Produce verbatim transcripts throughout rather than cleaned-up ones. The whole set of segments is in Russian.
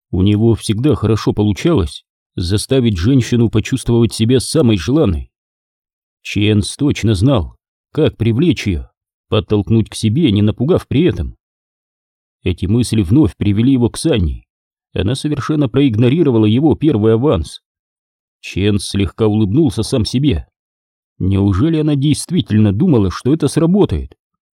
У него всегда хорошо получалось заставить женщину почувствовать себя самой желанной. Ченс точно знал, как привлечь ее, подтолкнуть к себе, не напугав при этом. Эти мысли вновь привели его к Санни. Она совершенно проигнорировала его первый аванс. Ченс слегка улыбнулся сам себе. Неужели она действительно думала, что это сработает?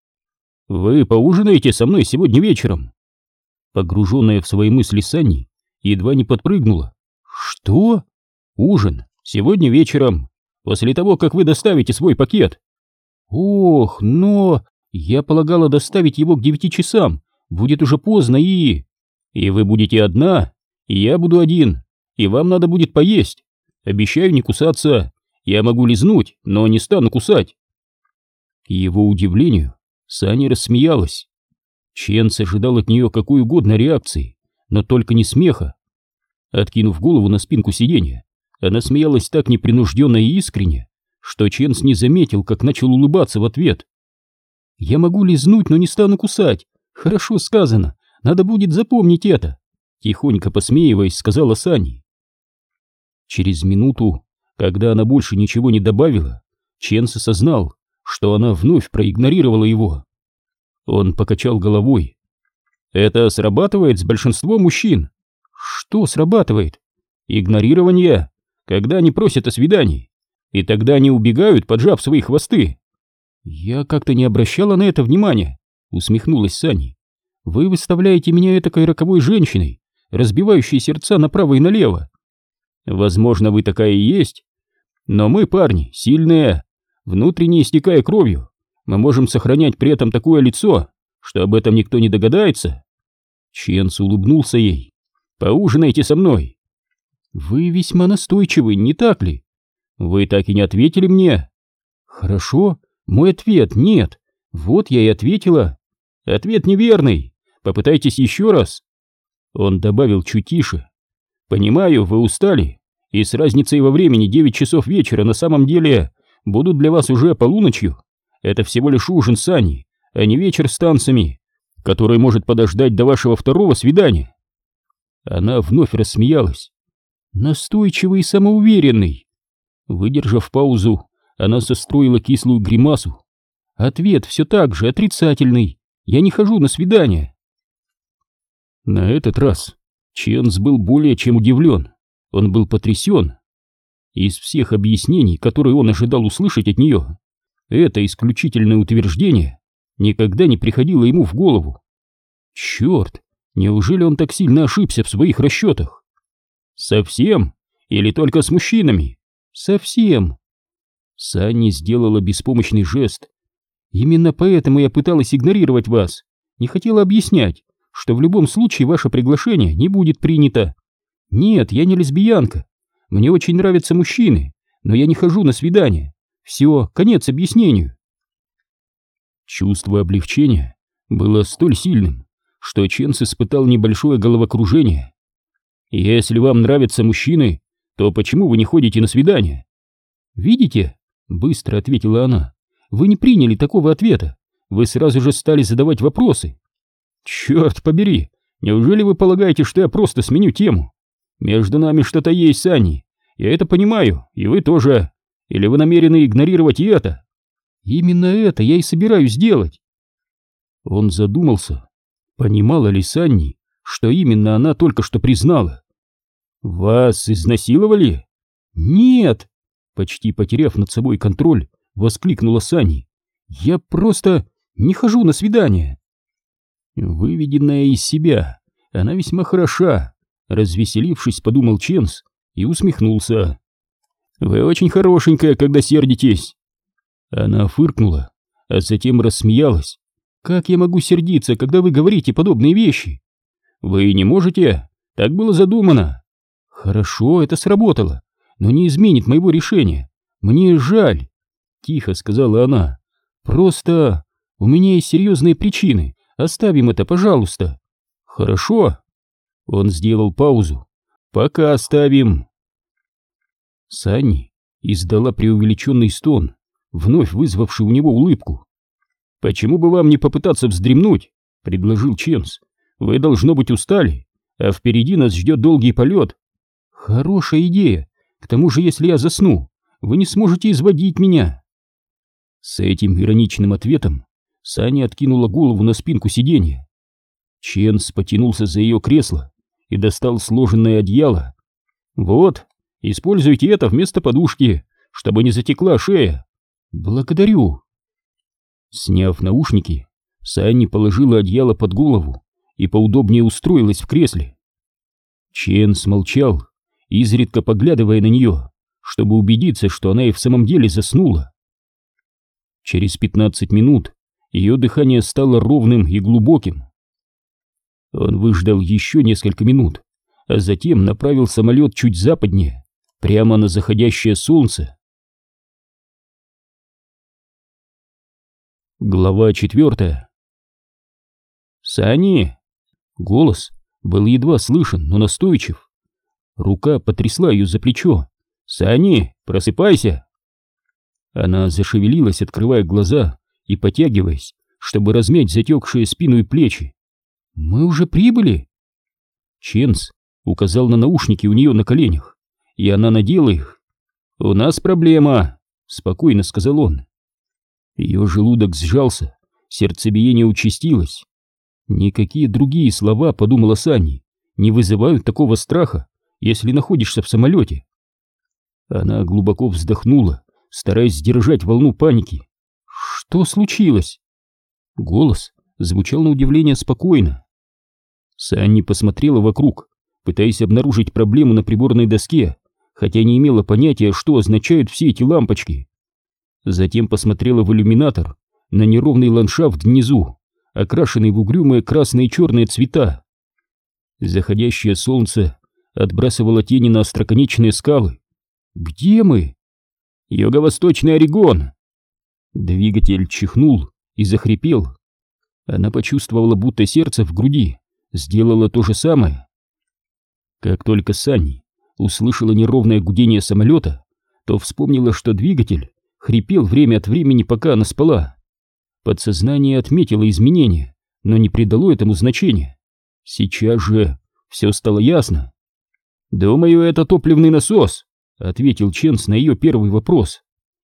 «Вы поужинаете со мной сегодня вечером?» Погруженная в свои мысли Санни едва не подпрыгнула. «Что?» «Ужин. Сегодня вечером. После того, как вы доставите свой пакет». «Ох, но... Я полагала доставить его к девяти часам. Будет уже поздно и...» «И вы будете одна, и я буду один, и вам надо будет поесть. Обещаю не кусаться. Я могу лизнуть, но не стану кусать». К его удивлению, Санни рассмеялась. Ченс ожидал от нее какой угодно реакции, но только не смеха. Откинув голову на спинку сиденья, она смеялась так непринужденно и искренне, что Ченс не заметил, как начал улыбаться в ответ. «Я могу лизнуть, но не стану кусать. Хорошо сказано, надо будет запомнить это», — тихонько посмеиваясь, сказала Санни. Через минуту, когда она больше ничего не добавила, Ченс осознал, что она вновь проигнорировала его. Он покачал головой. «Это срабатывает с большинством мужчин». «Что срабатывает?» «Игнорирование, когда они просят о свидании, и тогда они убегают, поджав свои хвосты». «Я как-то не обращала на это внимания», — усмехнулась Санни. «Вы выставляете меня этакой роковой женщиной, разбивающей сердца направо и налево». «Возможно, вы такая и есть, но мы, парни, сильные, внутренне истекая кровью, мы можем сохранять при этом такое лицо, что об этом никто не догадается». Ченс улыбнулся ей. «Поужинайте со мной». «Вы весьма настойчивы, не так ли?» «Вы так и не ответили мне». «Хорошо, мой ответ нет. Вот я и ответила». «Ответ неверный. Попытайтесь еще раз». Он добавил чуть тише. «Понимаю, вы устали, и с разницей во времени девять часов вечера на самом деле будут для вас уже полуночью. Это всего лишь ужин с Аней, а не вечер с танцами, который может подождать до вашего второго свидания». Она вновь рассмеялась. «Настойчивый и самоуверенный». Выдержав паузу, она состроила кислую гримасу. «Ответ все так же отрицательный. Я не хожу на свидания». На этот раз Ченс был более чем удивлен. Он был потрясен. Из всех объяснений, которые он ожидал услышать от нее, это исключительное утверждение никогда не приходило ему в голову. Черт, неужели он так сильно ошибся в своих расчетах? Совсем? Или только с мужчинами? Совсем. Санни сделала беспомощный жест. Именно поэтому я пыталась игнорировать вас. Не хотела объяснять, что в любом случае ваше приглашение не будет принято. Нет, я не лесбиянка. Мне очень нравятся мужчины, но я не хожу на свидания. Все, конец объяснению». Чувство облегчения было столь сильным, что Ченс испытал небольшое головокружение. «Если вам нравятся мужчины, то почему вы не ходите на свидания?» «Видите?» — быстро ответила она. «Вы не приняли такого ответа. Вы сразу же стали задавать вопросы». «Черт побери! Неужели вы полагаете, что я просто сменю тему? Между нами что-то есть, Санни. Я это понимаю, и вы тоже. Или вы намерены игнорировать и это?» «Именно это я и собираюсь делать». Он задумался, понимала ли Санни, что именно она только что признала. «Вас изнасиловали?» «Нет!» Почти потеряв над собой контроль, воскликнула Санни. «Я просто не хожу на свидания». Выведенная из себя, она весьма хороша. Развеселившись, подумал Ченс и усмехнулся. «Вы очень хорошенькая, когда сердитесь». Она фыркнула, а затем рассмеялась. «Как я могу сердиться, когда вы говорите подобные вещи?» «Вы не можете, так было задумано». «Хорошо, это сработало, но не изменит моего решения. Мне жаль», — тихо сказала она. «Просто у меня есть серьезные причины. Оставим это, пожалуйста». «Хорошо». Он сделал паузу. «Пока оставим». Санни издала преувеличенный стон, вновь вызвавший у него улыбку. «Почему бы вам не попытаться вздремнуть?» — предложил Ченс. «Вы, должно быть, устали. а впереди нас ждет долгий полет. Хорошая идея. К тому же, если я засну, вы не сможете изводить меня. С этим ироничным ответом Саня откинула голову на спинку сиденья. Ченс потянулся за ее кресло и достал сложенное одеяло. Вот, используйте это вместо подушки, чтобы не затекла шея. Благодарю. Сняв наушники, Санни положила одеяло под голову и поудобнее устроилась в кресле. Ченс молчал, изредка поглядывая на нее, чтобы убедиться, что она и в самом деле заснула. Через пятнадцать минут ее дыхание стало ровным и глубоким. Он выждал еще несколько минут, а затем направил самолет чуть западнее, прямо на заходящее солнце. Глава четвертая. «Сани!» Голос был едва слышен, но настойчив. Рука потрясла ее за плечо. «Сани, просыпайся!» Она зашевелилась, открывая глаза и потягиваясь, чтобы размять затекшие спину и плечи. «Мы уже прибыли?» Ченс указал на наушники у нее на коленях, и она надела их. «У нас проблема», — спокойно сказал он. Ее желудок сжался, сердцебиение участилось. Никакие другие слова, подумала Санни, не вызывают такого страха, если находишься в самолете. Она глубоко вздохнула, стараясь сдержать волну паники. «Что случилось?» Голос звучал на удивление спокойно. Санни посмотрела вокруг, пытаясь обнаружить проблему на приборной доске, хотя не имела понятия, что означают все эти лампочки. Затем посмотрела в иллюминатор на неровный ландшафт внизу, окрашенный в угрюмые красные и черные цвета. Заходящее солнце отбрасывало тени на остроконечные скалы. «Где мы?» «Юго-восточный Орегон!» Двигатель чихнул и захрипел. Она почувствовала, будто сердце в груди сделало то же самое. Как только Санни услышала неровное гудение самолета, то вспомнила, что двигатель хрипел время от времени, пока она спала. Подсознание отметило изменения, но не придало этому значения. Сейчас же все стало ясно. «Думаю, это топливный насос», — ответил Ченс на ее первый вопрос.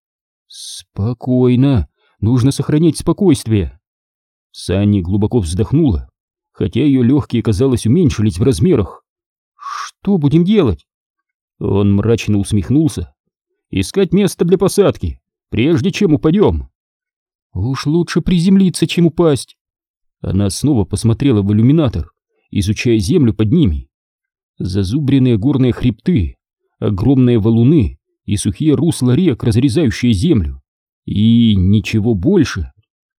«Спокойно, нужно сохранять спокойствие». Санни глубоко вздохнула, хотя ее легкие, казалось, уменьшились в размерах. «Что будем делать?» Он мрачно усмехнулся. «Искать место для посадки, прежде чем упадем». «Уж лучше приземлиться, чем упасть». Она снова посмотрела в иллюминатор, изучая землю под ними. Зазубренные горные хребты, огромные валуны и сухие русла рек, разрезающие землю. И ничего больше.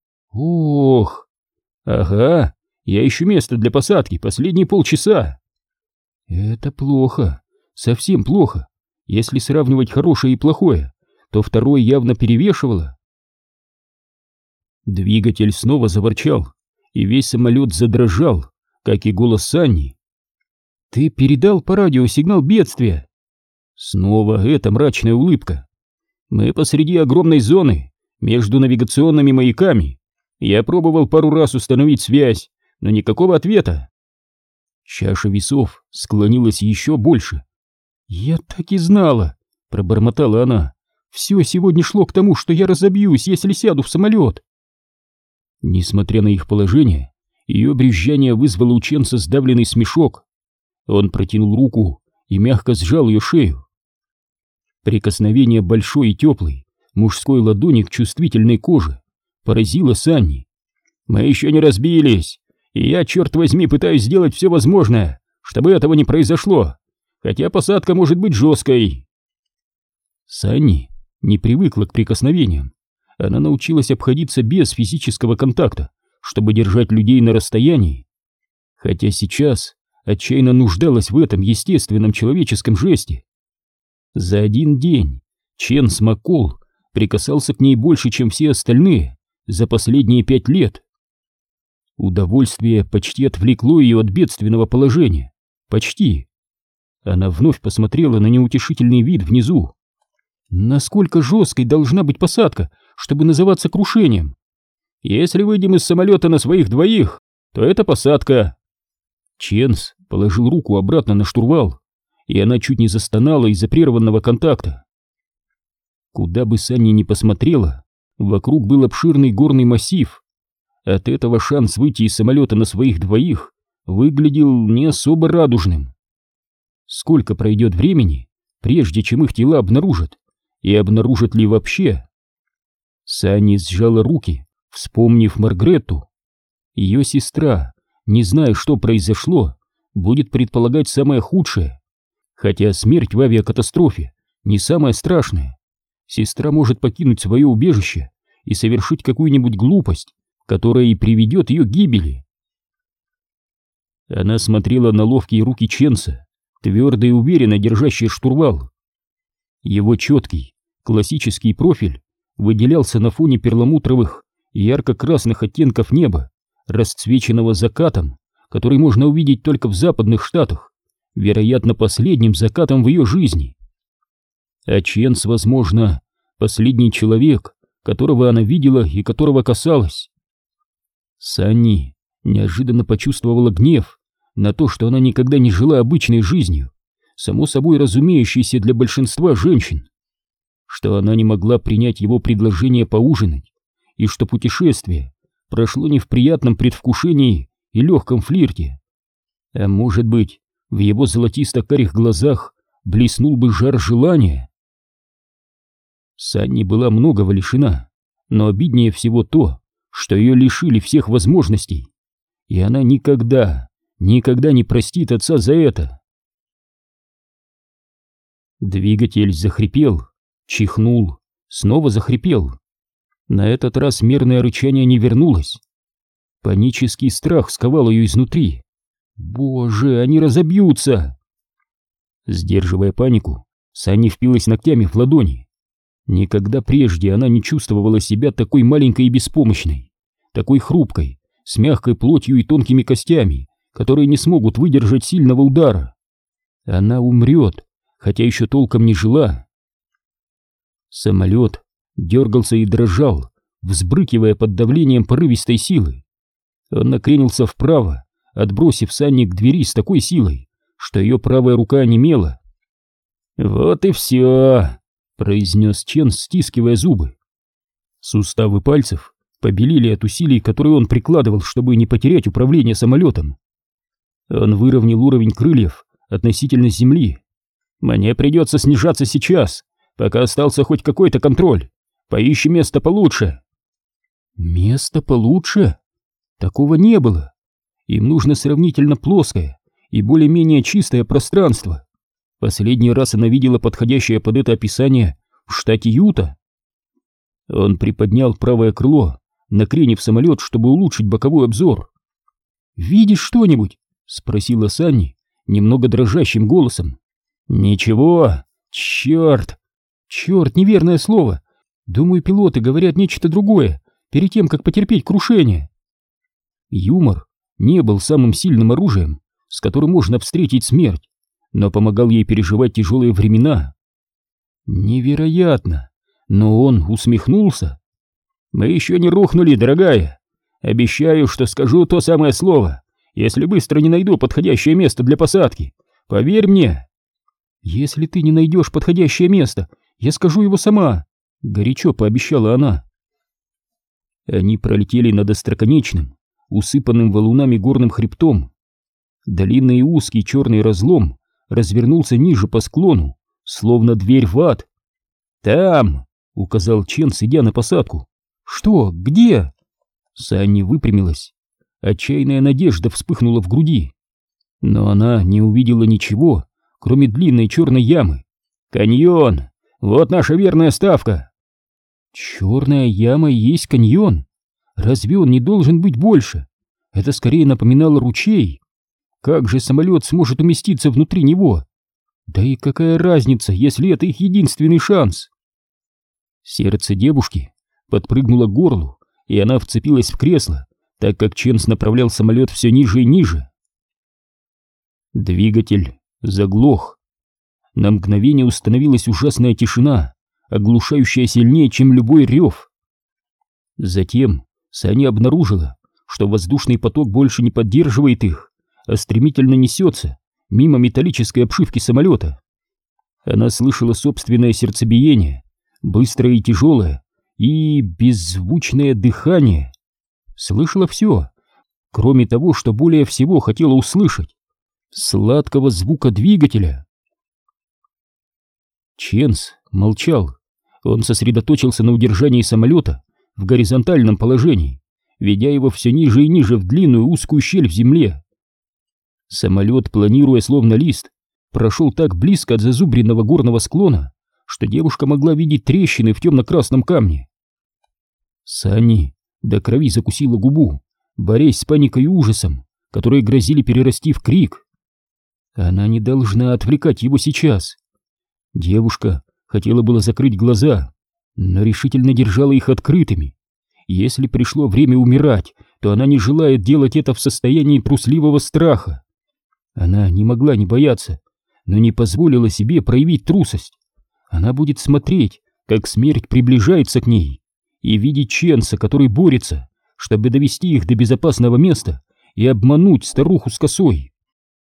Ох! Ага, я ищу место для посадки последние полчаса. Это плохо, совсем плохо. Если сравнивать хорошее и плохое, то второе явно перевешивало. Двигатель снова заворчал, и весь самолет задрожал, как и голос Санни. «Ты передал по радио сигнал бедствия?» Снова эта мрачная улыбка. «Мы посреди огромной зоны, между навигационными маяками. Я пробовал пару раз установить связь, но никакого ответа». Чаша весов склонилась еще больше. «Я так и знала», — пробормотала она. «Все сегодня шло к тому, что я разобьюсь, если сяду в самолет». Несмотря на их положение, ее брюзжание вызвало у Ченса сдавленный смешок. Он протянул руку и мягко сжал ее шею. Прикосновение большой и теплой мужской ладони к чувствительной коже поразило Санни. «Мы еще не разбились, и я, черт возьми, пытаюсь сделать все возможное, чтобы этого не произошло, хотя посадка может быть жесткой». Санни не привыкла к прикосновениям. Она научилась обходиться без физического контакта, чтобы держать людей на расстоянии. Хотя сейчас отчаянно нуждалась в этом естественном человеческом жесте. За один день Ченс Маккол прикасался к ней больше, чем все остальные за последние пять лет. Удовольствие почти отвлекло ее от бедственного положения. Почти. Она вновь посмотрела на неутешительный вид внизу. Насколько жесткой должна быть посадка, чтобы называться крушением? Если выйдем из самолета на своих двоих, то это посадка. Ченс положил руку обратно на штурвал, и она чуть не застонала из-за прерванного контакта. Куда бы Санни ни посмотрела, вокруг был обширный горный массив. От этого шанс выйти из самолета на своих двоих выглядел не особо радужным. Сколько пройдет времени, прежде чем их тела обнаружат, и обнаружат ли вообще? Санни сжала руки, вспомнив Маргаретту. Ее сестра, не зная, что произошло, будет предполагать самое худшее. Хотя смерть в авиакатастрофе не самое страшное. Сестра может покинуть свое убежище и совершить какую-нибудь глупость, которая и приведет ее к гибели. Она смотрела на ловкие руки Ченса, твердо и уверенно держащие штурвал. Его четкий, классический профиль выделялся на фоне перламутровых и ярко-красных оттенков неба, расцвеченного закатом, который можно увидеть только в западных штатах, вероятно, последним закатом в ее жизни. А Ченс, возможно, последний человек, которого она видела и которого касалась. Санни неожиданно почувствовала гнев на то, что она никогда не жила обычной жизнью, само собой разумеющейся для большинства женщин, что она не могла принять его предложение поужинать, и что путешествие прошло не в приятном предвкушении и легком флирте. А может быть, в его золотисто-карих глазах блеснул бы жар желания. Санни была многого лишена, но обиднее всего то, что ее лишили всех возможностей, и она никогда, никогда не простит отца за это. Двигатель захрипел, чихнул, снова захрипел. На этот раз мерное рычание не вернулось. Панический страх сковал ее изнутри. Боже, они разобьются! Сдерживая панику, Санни впилась ногтями в ладони. Никогда прежде она не чувствовала себя такой маленькой и беспомощной, такой хрупкой, с мягкой плотью и тонкими костями, которые не смогут выдержать сильного удара. Она умрет, хотя еще толком не жила. Самолет дергался и дрожал, взбрыкивая под давлением порывистой силы. Он накренился вправо, отбросив Санни к двери с такой силой, что ее правая рука онемела. «Вот и все», — произнес Чен, стискивая зубы. Суставы пальцев побелели от усилий, которые он прикладывал, чтобы не потерять управление самолетом. Он выровнял уровень крыльев относительно земли. «Мне придется снижаться сейчас, пока остался хоть какой-то контроль. Поищи место получше». «Место получше? Такого не было. Им нужно сравнительно плоское и более-менее чистое пространство. Последний раз она видела подходящее под это описание в штате Юта». Он приподнял правое крыло, накренив самолет, чтобы улучшить боковой обзор. «Видишь что-нибудь?» — спросила Санни немного дрожащим голосом. «Ничего, черт!» «Черт, неверное слово. Думаю, пилоты говорят нечто другое перед тем, как потерпеть крушение». Юмор не был самым сильным оружием, с которым можно встретить смерть, но помогал ей переживать тяжелые времена. Невероятно, но он усмехнулся. «Мы еще не рухнули, дорогая. Обещаю, что скажу то самое слово, если быстро не найду подходящее место для посадки. Поверь мне». «Если ты не найдешь подходящее место, я скажу его сама», — горячо пообещала она. Они пролетели над остроконечным, усыпанным валунами горным хребтом. Длинный и узкий черный разлом развернулся ниже по склону, словно дверь в ад. «Там!» — указал Чен, сидя на посадку. «Что? Где?» Санни выпрямилась. Отчаянная надежда вспыхнула в груди. Но она не увидела ничего, кроме длинной черной ямы. «Каньон! Вот наша верная ставка!» «Черная яма и есть каньон? Разве он не должен быть больше? Это скорее напоминало ручей. Как же самолет сможет уместиться внутри него? Да и какая разница, если это их единственный шанс?» Сердце девушки подпрыгнуло к горлу, и она вцепилась в кресло, так как Ченс направлял самолет все ниже и ниже. Двигатель заглох. На мгновение установилась ужасная тишина, оглушающая сильнее, чем любой рев. Затем Саня обнаружила, что воздушный поток больше не поддерживает их, а стремительно несется мимо металлической обшивки самолета. Она слышала собственное сердцебиение, быстрое и тяжелое, и беззвучное дыхание. Слышала все, кроме того, что более всего хотела услышать — сладкого звука двигателя. Ченс молчал. Он сосредоточился на удержании самолета в горизонтальном положении, ведя его все ниже и ниже в длинную узкую щель в земле. Самолет, планируя словно лист, прошел так близко от зазубренного горного склона, что девушка могла видеть трещины в темно-красном камне. Санни до крови закусила губу, борясь с паникой и ужасом, которые грозили перерасти в крик. Она не должна отвлекать его сейчас. Девушка хотела было закрыть глаза, но решительно держала их открытыми. Если пришло время умирать, то она не желает делать это в состоянии трусливого страха. Она не могла не бояться, но не позволила себе проявить трусость. Она будет смотреть, как смерть приближается к ней, и видеть Ченса, который борется, чтобы довести их до безопасного места и обмануть старуху с косой.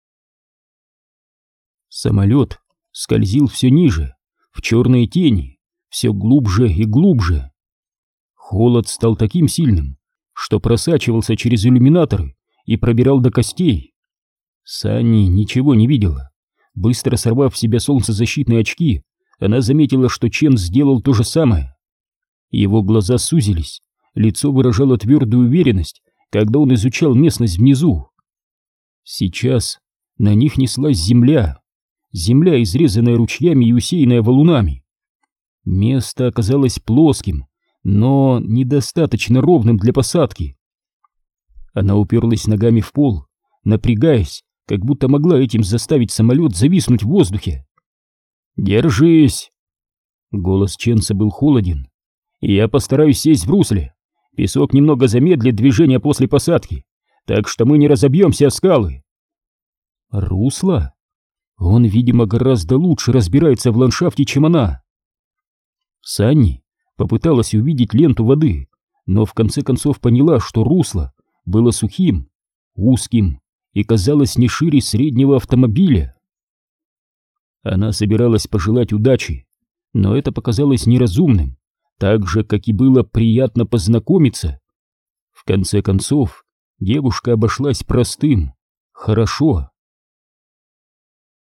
Самолет скользил все ниже, в черные тени, все глубже и глубже. Холод стал таким сильным, что просачивался через иллюминаторы и пробирал до костей. Санни ничего не видела. Быстро сорвав с себя солнцезащитные очки, она заметила, что Чен сделал то же самое. Его глаза сузились, лицо выражало твердую уверенность, когда он изучал местность внизу. Сейчас на них неслась земля, земля, изрезанная ручьями и усеянная валунами. Место оказалось плоским, но недостаточно ровным для посадки. Она уперлась ногами в пол, напрягаясь, как будто могла этим заставить самолет зависнуть в воздухе. «Держись!» Голос Ченса был холоден. «Я постараюсь сесть в русле. Песок немного замедлит движение после посадки, так что мы не разобьемся о скалы». «Русло?» Он, видимо, гораздо лучше разбирается в ландшафте, чем она. Санни попыталась увидеть ленту воды, но в конце концов поняла, что русло было сухим, узким и казалось не шире среднего автомобиля. Она собиралась пожелать удачи, но это показалось неразумным, так же, как и было приятно познакомиться. В конце концов, девушка обошлась простым, хорошо